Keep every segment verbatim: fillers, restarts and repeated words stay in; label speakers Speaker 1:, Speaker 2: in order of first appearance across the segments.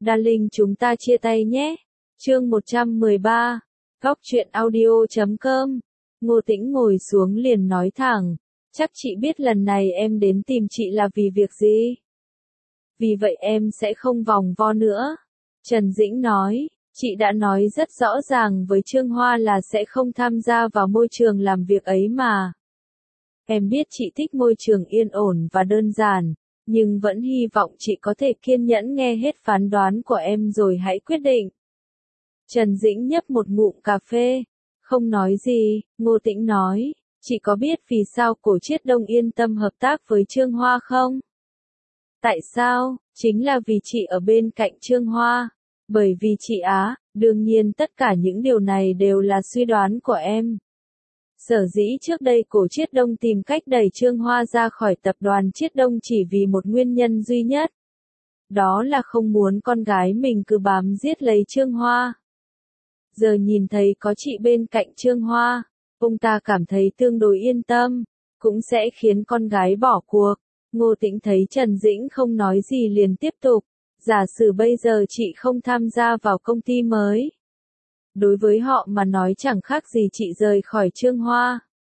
Speaker 1: Darling chúng ta chia tay nhé. Chương một trăm mười ba. Góc truyện audio chấm com. Ngô Tĩnh ngồi xuống liền nói thẳng. Chắc chị biết lần này em đến tìm chị là vì việc gì? Vì vậy em sẽ không vòng vo nữa. Trần Dĩnh nói, chị đã nói rất rõ ràng với Trương Hoa là sẽ không tham gia vào môi trường làm việc ấy mà. Em biết chị thích môi trường yên ổn và đơn giản, nhưng vẫn hy vọng chị có thể kiên nhẫn nghe hết phán đoán của em rồi hãy quyết định. Trần Dĩnh nhấp một ngụm cà phê, không nói gì. Ngô Tĩnh nói, chị có biết vì sao Cổ Chiết Đông yên tâm hợp tác với Trương Hoa không? Tại sao? Chính là vì chị ở bên cạnh Trương Hoa. Bởi vì chị á, đương nhiên tất cả những điều này đều là suy đoán của em. Sở dĩ trước đây Cổ Chiết Đông tìm cách đẩy Trương Hoa ra khỏi tập đoàn Chiết Đông chỉ vì một nguyên nhân duy nhất. Đó là không muốn con gái mình cứ bám giết lấy Trương Hoa. Giờ nhìn thấy có chị bên cạnh Trương Hoa, ông ta cảm thấy tương đối yên tâm, cũng sẽ khiến con gái bỏ cuộc. Ngô Tĩnh thấy Trần Dĩnh không nói gì liền tiếp tục. Giả sử bây giờ chị không tham gia vào công ty mới. Đối với họ mà nói chẳng khác gì chị rời khỏi Trương Hoa.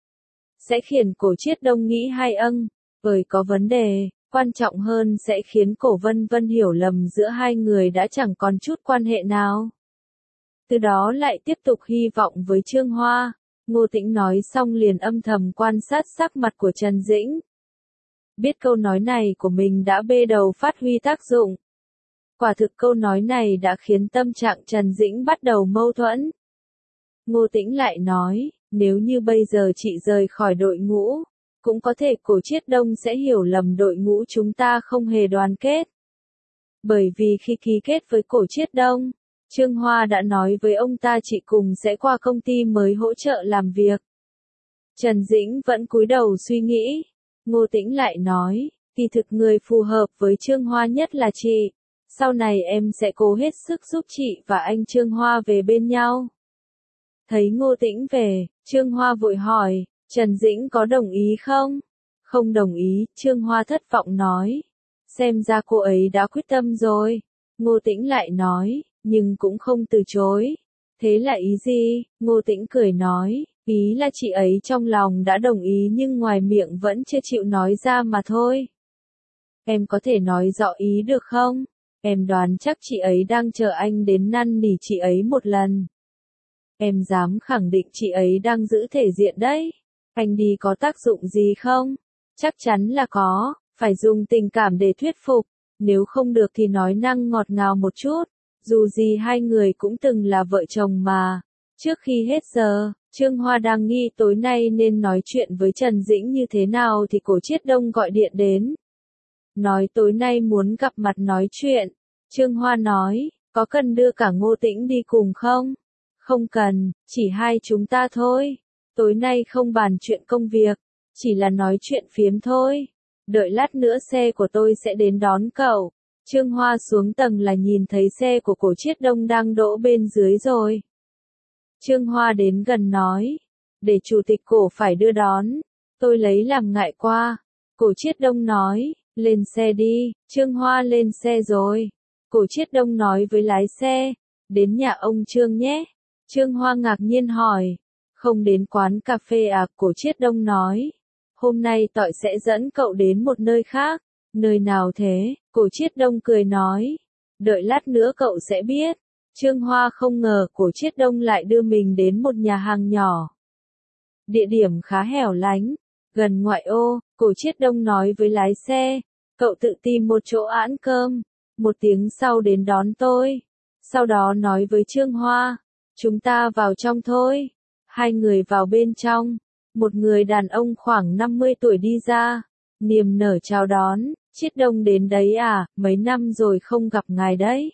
Speaker 1: Sẽ khiến Cổ Chiết Đông nghĩ hai âng, bởi có vấn đề, quan trọng hơn sẽ khiến Cổ Vân Vân hiểu lầm giữa hai người đã chẳng còn chút quan hệ nào. Từ đó lại tiếp tục hy vọng với Trương Hoa. Ngô Tĩnh nói xong liền âm thầm quan sát sắc mặt của Trần Dĩnh. Biết câu nói này của mình đã bê đầu phát huy tác dụng. Quả thực câu nói này đã khiến tâm trạng Trần Dĩnh bắt đầu mâu thuẫn. Ngô Tĩnh lại nói, nếu như bây giờ chị rời khỏi đội ngũ, cũng có thể Cổ Chiết Đông sẽ hiểu lầm đội ngũ chúng ta không hề đoàn kết. Bởi vì khi ký kết với Cổ Chiết Đông, Trương Hoa đã nói với ông ta chị cùng sẽ qua công ty mới hỗ trợ làm việc. Trần Dĩnh vẫn cúi đầu suy nghĩ. Ngô Tĩnh lại nói, kỳ thực người phù hợp với Trương Hoa nhất là chị. Sau này em sẽ cố hết sức giúp chị và anh Trương Hoa về bên nhau. Thấy Ngô Tĩnh về, Trương Hoa vội hỏi, Trần Dĩnh có đồng ý không? Không đồng ý, Trương Hoa thất vọng nói. Xem ra cô ấy đã quyết tâm rồi. Ngô Tĩnh lại nói, nhưng cũng không từ chối. Thế là ý gì? Ngô Tĩnh cười nói, ý là chị ấy trong lòng đã đồng ý nhưng ngoài miệng vẫn chưa chịu nói ra mà thôi. Em có thể nói rõ ý được không? Em đoán chắc chị ấy đang chờ anh đến năn nỉ chị ấy một lần. Em dám khẳng định chị ấy đang giữ thể diện đấy. Anh đi có tác dụng gì không? Chắc chắn là có, phải dùng tình cảm để thuyết phục. Nếu không được thì nói năng ngọt ngào một chút. Dù gì hai người cũng từng là vợ chồng mà. Trước khi hết giờ, Trương Hoa đang nghi tối nay nên nói chuyện với Trần Dĩnh như thế nào thì Cổ Chiết Đông gọi điện đến. Nói tối nay muốn gặp mặt nói chuyện. Trương Hoa nói, có cần đưa cả Ngô Tĩnh đi cùng không? Không cần, chỉ hai chúng ta thôi. Tối nay không bàn chuyện công việc, chỉ là nói chuyện phiếm thôi. Đợi lát nữa xe của tôi sẽ đến đón cậu. Trương Hoa xuống tầng là nhìn thấy xe của Cổ Chiết Đông đang đỗ bên dưới rồi. Trương Hoa đến gần nói, để chủ tịch Cổ phải đưa đón, tôi lấy làm ngại qua. Cổ Chiết Đông nói, lên xe đi. Trương Hoa lên xe rồi. Cổ Chiết Đông nói với lái xe, đến nhà ông Trương nhé. Trương Hoa ngạc nhiên hỏi, không đến quán cà phê à? Cổ Chiết Đông nói, hôm nay tọi sẽ dẫn cậu đến một nơi khác. Nơi nào thế? Cổ Chiết Đông cười nói, đợi lát nữa cậu sẽ biết. Trương Hoa không ngờ Cổ Chiết Đông lại đưa mình đến một nhà hàng nhỏ. Địa điểm khá hẻo lánh, gần ngoại ô. Cổ Chiết Đông nói với lái xe, cậu tự tìm một chỗ ăn cơm. Một tiếng sau đến đón tôi. Sau đó nói với Trương Hoa, chúng ta vào trong thôi. Hai người vào bên trong. Một người đàn ông khoảng năm mươi tuổi đi ra, niềm nở chào đón. Chiết Đông đến đấy à, mấy năm rồi không gặp ngài đấy.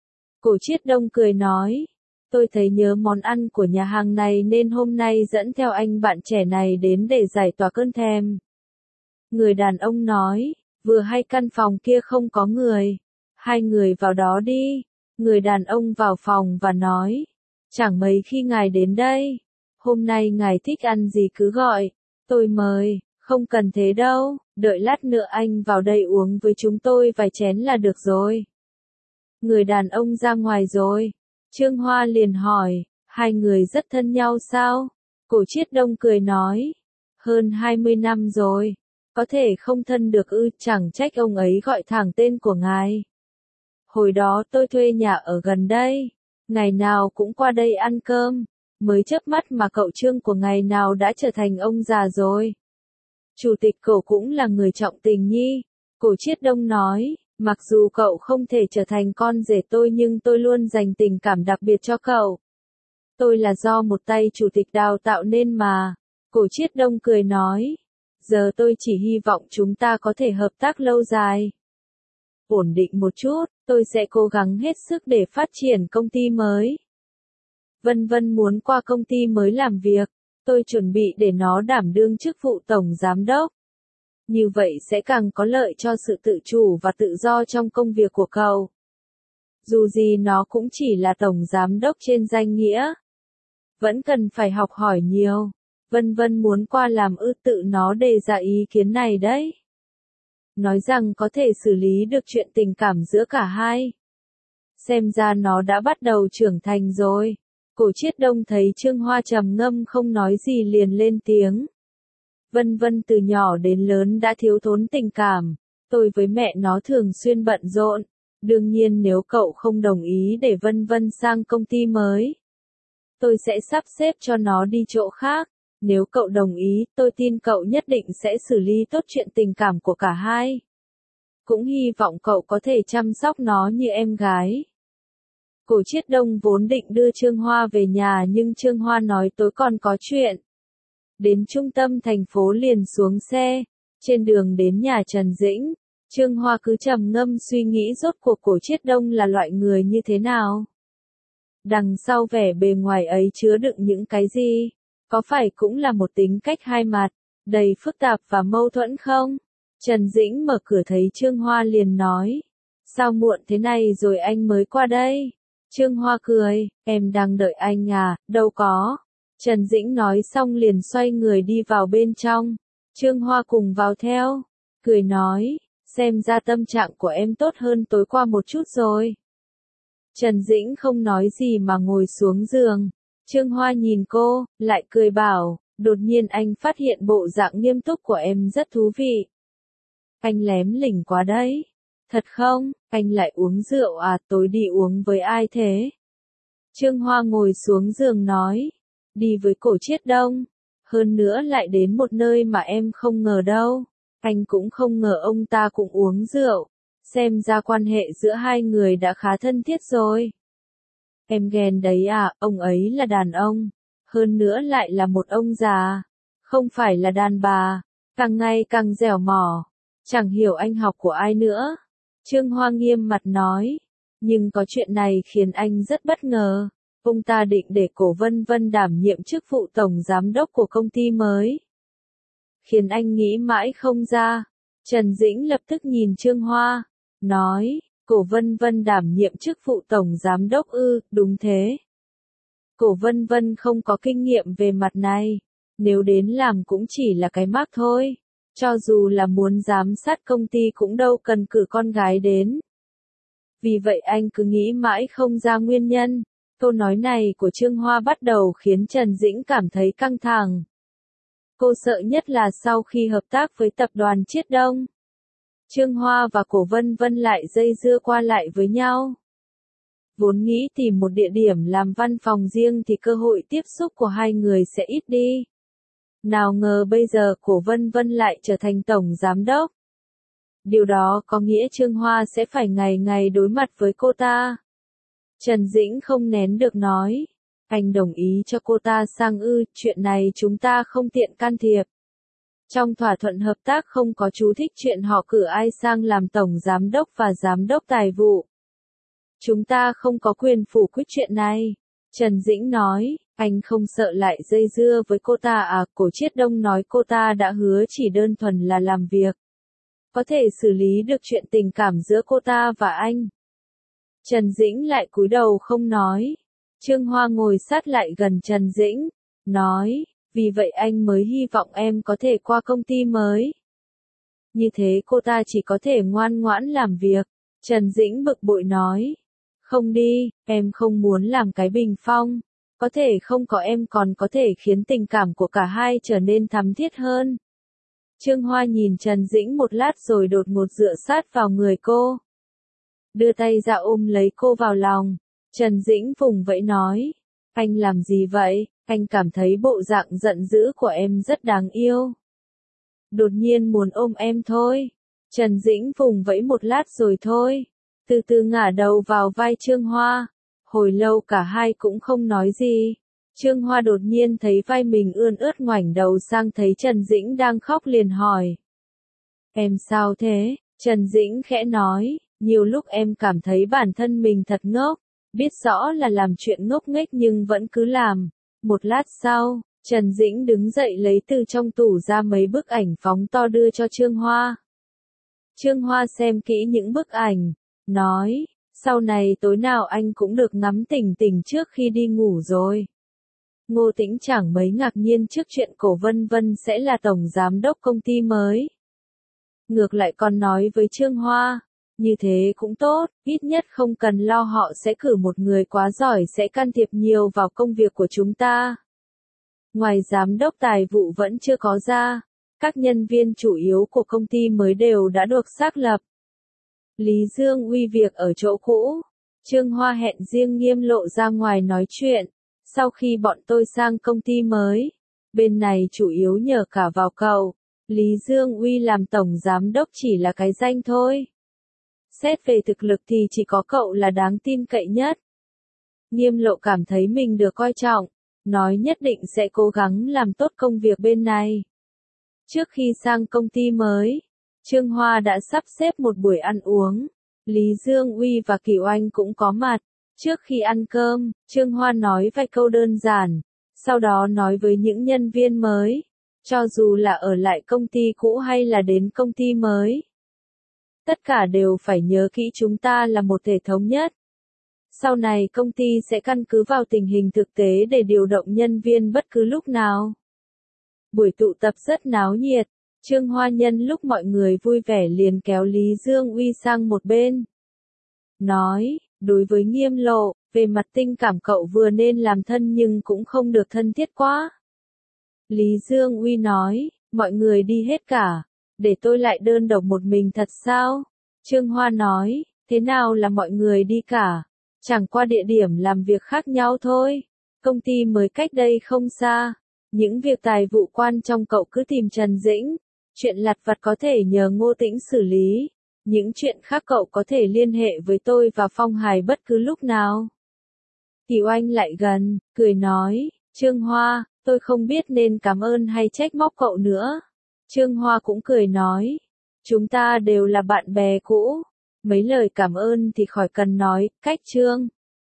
Speaker 1: Cổ Chiết Đông cười nói, tôi thấy nhớ món ăn của nhà hàng này nên hôm nay dẫn theo anh bạn trẻ này đến để giải tỏa cơn thèm. Người đàn ông nói, vừa hay căn phòng kia không có người. Hai người vào đó đi. Người đàn ông vào phòng và nói, chẳng mấy khi ngài đến đây. Hôm nay ngài thích ăn gì cứ gọi, tôi mời. Không cần thế đâu, đợi lát nữa anh vào đây uống với chúng tôi vài chén là được rồi. Người đàn ông ra ngoài rồi. Trương Hoa liền hỏi, hai người rất thân nhau sao? Cổ Chiết Đông cười nói, hơn hai mươi năm rồi. Có thể không thân được ư, chẳng trách ông ấy gọi thẳng tên của ngài. Hồi đó tôi thuê nhà ở gần đây. Ngày nào cũng qua đây ăn cơm. Mới chớp mắt mà cậu Trương của ngày nào đã trở thành ông già rồi. Chủ tịch Cổ cũng là người trọng tình nhi. Cổ Chiết Đông nói, mặc dù cậu không thể trở thành con rể tôi nhưng tôi luôn dành tình cảm đặc biệt cho cậu. Tôi là do một tay chủ tịch đào tạo nên mà. Cổ Chiết Đông cười nói, giờ tôi chỉ hy vọng chúng ta có thể hợp tác lâu dài. Ổn định một chút, tôi sẽ cố gắng hết sức để phát triển công ty mới. Vân Vân muốn qua công ty mới làm việc, tôi chuẩn bị để nó đảm đương chức vụ tổng giám đốc. Như vậy sẽ càng có lợi cho sự tự chủ và tự do trong công việc của cậu. Dù gì nó cũng chỉ là tổng giám đốc trên danh nghĩa. Vẫn cần phải học hỏi nhiều. Vân Vân muốn qua làm ư, tự nó đề ra ý kiến này đấy. Nói rằng có thể xử lý được chuyện tình cảm giữa cả hai. Xem ra nó đã bắt đầu trưởng thành rồi. Cổ Chiết Đông thấy Trương Hoa trầm ngâm không nói gì liền lên tiếng. Vân Vân từ nhỏ đến lớn đã thiếu thốn tình cảm. Tôi với mẹ nó thường xuyên bận rộn. Đương nhiên nếu cậu không đồng ý để Vân Vân sang công ty mới, tôi sẽ sắp xếp cho nó đi chỗ khác. Nếu cậu đồng ý, tôi tin cậu nhất định sẽ xử lý tốt chuyện tình cảm của cả hai. Cũng hy vọng cậu có thể chăm sóc nó như em gái. Cổ Chiết Đông vốn định đưa Trương Hoa về nhà nhưng Trương Hoa nói tối còn có chuyện. Đến trung tâm thành phố liền xuống xe. Trên đường đến nhà Trần Dĩnh, Trương Hoa cứ trầm ngâm suy nghĩ rốt cuộc Cổ Chiết Đông là loại người như thế nào. Đằng sau vẻ bề ngoài ấy chứa đựng những cái gì? Có phải cũng là một tính cách hai mặt, đầy phức tạp và mâu thuẫn không? Trần Dĩnh mở cửa thấy Trương Hoa liền nói. Sao muộn thế này rồi anh mới qua đây? Trương Hoa cười, em đang đợi anh à, đâu có. Trần Dĩnh nói xong liền xoay người đi vào bên trong. Trương Hoa cùng vào theo, cười nói, xem ra tâm trạng của em tốt hơn tối qua một chút rồi. Trần Dĩnh không nói gì mà ngồi xuống giường. Trương Hoa nhìn cô, lại cười bảo, đột nhiên anh phát hiện bộ dạng nghiêm túc của em rất thú vị. Anh lém lỉnh quá đấy. Thật không, anh lại uống rượu à, tối đi uống với ai thế? Trương Hoa ngồi xuống giường nói, đi với Cổ Chiết Đông. Hơn nữa lại đến một nơi mà em không ngờ đâu. Anh cũng không ngờ ông ta cũng uống rượu. Xem ra quan hệ giữa hai người đã khá thân thiết rồi. Em ghen đấy à, ông ấy là đàn ông. Hơn nữa lại là một ông già. Không phải là đàn bà. Càng ngày càng dẻo mỏ. Chẳng hiểu anh học của ai nữa. Trương Hoa nghiêm mặt nói. Nhưng có chuyện này khiến anh rất bất ngờ. Ông ta định để Cổ Vân Vân đảm nhiệm chức vụ tổng giám đốc của công ty mới. Khiến anh nghĩ mãi không ra. Trần Dĩnh lập tức nhìn Trương Hoa. Nói, Cổ Vân Vân đảm nhiệm chức vụ tổng giám đốc ư, đúng thế. Cổ Vân Vân không có kinh nghiệm về mặt này. Nếu đến làm cũng chỉ là cái mác thôi. Cho dù là muốn giám sát công ty cũng đâu cần cử con gái đến. Vì vậy anh cứ nghĩ mãi không ra nguyên nhân. Câu nói này của Trương Hoa bắt đầu khiến Trần Dĩnh cảm thấy căng thẳng. Cô sợ nhất là sau khi hợp tác với tập đoàn Chiết Đông, Trương Hoa và Cổ Vân Vân lại dây dưa qua lại với nhau. Vốn nghĩ tìm một địa điểm làm văn phòng riêng thì cơ hội tiếp xúc của hai người sẽ ít đi. Nào ngờ bây giờ Cổ Vân Vân lại trở thành tổng giám đốc. Điều đó có nghĩa Trương Hoa sẽ phải ngày ngày đối mặt với cô ta. Trần Dĩnh không nén được nói. Anh đồng ý cho cô ta sang ư, chuyện này chúng ta không tiện can thiệp. Trong thỏa thuận hợp tác không có chú thích chuyện họ cử ai sang làm tổng giám đốc và giám đốc tài vụ. Chúng ta không có quyền phủ quyết chuyện này. Trần Dĩnh nói, anh không sợ lại dây dưa với cô ta à? Cổ Chiết Đông nói cô ta đã hứa chỉ đơn thuần là làm việc. Có thể xử lý được chuyện tình cảm giữa cô ta và anh. Trần Dĩnh lại cúi đầu không nói. Trương Hoa ngồi sát lại gần Trần Dĩnh, nói, vì vậy anh mới hy vọng em có thể qua công ty mới. Như thế cô ta chỉ có thể ngoan ngoãn làm việc. Trần Dĩnh bực bội nói, Không đi, em không muốn làm cái bình phong. Có thể không có em còn có thể khiến tình cảm của cả hai trở nên thắm thiết hơn. Trương Hoa nhìn Trần Dĩnh một lát rồi đột ngột dựa sát vào người cô. Đưa tay ra ôm lấy cô vào lòng. Trần Dĩnh vùng vẫy nói. Anh làm gì vậy? Anh cảm thấy bộ dạng giận dữ của em rất đáng yêu. Đột nhiên muốn ôm em thôi. Trần Dĩnh vùng vẫy một lát rồi thôi. Từ từ ngả đầu vào vai Trương Hoa. Hồi lâu cả hai cũng không nói gì. Trương Hoa đột nhiên thấy vai mình ươn ướt ngoảnh đầu sang thấy Trần Dĩnh đang khóc liền hỏi. Em sao thế? Trần Dĩnh khẽ nói, nhiều lúc em cảm thấy bản thân mình thật ngốc, biết rõ là làm chuyện ngốc nghếch nhưng vẫn cứ làm. Một lát sau, Trần Dĩnh đứng dậy lấy từ trong tủ ra mấy bức ảnh phóng to đưa cho Trương Hoa. Trương Hoa xem kỹ những bức ảnh, nói, sau này tối nào anh cũng được ngắm Tỉnh Tỉnh trước khi đi ngủ rồi. Ngô Tĩnh chẳng mấy ngạc nhiên trước chuyện Cổ Vân Vân sẽ là tổng giám đốc công ty mới. Ngược lại còn nói với Trương Hoa, như thế cũng tốt, ít nhất không cần lo họ sẽ cử một người quá giỏi sẽ can thiệp nhiều vào công việc của chúng ta. Ngoài giám đốc tài vụ vẫn chưa có ra, các nhân viên chủ yếu của công ty mới đều đã được xác lập. Lý Dương Uy việc ở chỗ cũ, Trương Hoa hẹn riêng Nghiêm Lộ ra ngoài nói chuyện. Sau khi bọn tôi sang công ty mới, bên này chủ yếu nhờ cả vào cậu, Lý Dương Uy làm tổng giám đốc chỉ là cái danh thôi. Xét về thực lực thì chỉ có cậu là đáng tin cậy nhất. Nghiêm Lộ cảm thấy mình được coi trọng, nói nhất định sẽ cố gắng làm tốt công việc bên này. Trước khi sang công ty mới, Trương Hoa đã sắp xếp một buổi ăn uống, Lý Dương Uy và Kiều Anh cũng có mặt. Trước khi ăn cơm, Trương Hoa nói vài câu đơn giản, sau đó nói với những nhân viên mới, cho dù là ở lại công ty cũ hay là đến công ty mới. Tất cả đều phải nhớ kỹ chúng ta là một thể thống nhất. Sau này công ty sẽ căn cứ vào tình hình thực tế để điều động nhân viên bất cứ lúc nào. Buổi tụ tập rất náo nhiệt, Trương Hoa nhân lúc mọi người vui vẻ liền kéo Lý Dương Uy sang một bên. Nói, đối với Nghiêm Lộ, về mặt tình cảm cậu vừa nên làm thân nhưng cũng không được thân thiết quá. Lý Dương Uy nói, mọi người đi hết cả, để tôi lại đơn độc một mình thật sao? Trương Hoa nói, thế nào là mọi người đi cả? Chẳng qua địa điểm làm việc khác nhau thôi. Công ty mới cách đây không xa. Những việc tài vụ quan trong cậu cứ tìm Trần Dĩnh. Chuyện lặt vặt có thể nhờ Ngô Tĩnh xử lý. Những chuyện khác cậu có thể liên hệ với tôi và Phong Hải bất cứ lúc nào. Kiều Anh lại gần, cười nói, Trương Hoa, tôi không biết nên cảm ơn hay trách móc cậu nữa. Trương Hoa cũng cười nói, chúng ta đều là bạn bè cũ. Mấy lời cảm ơn thì khỏi cần nói, cách Trương.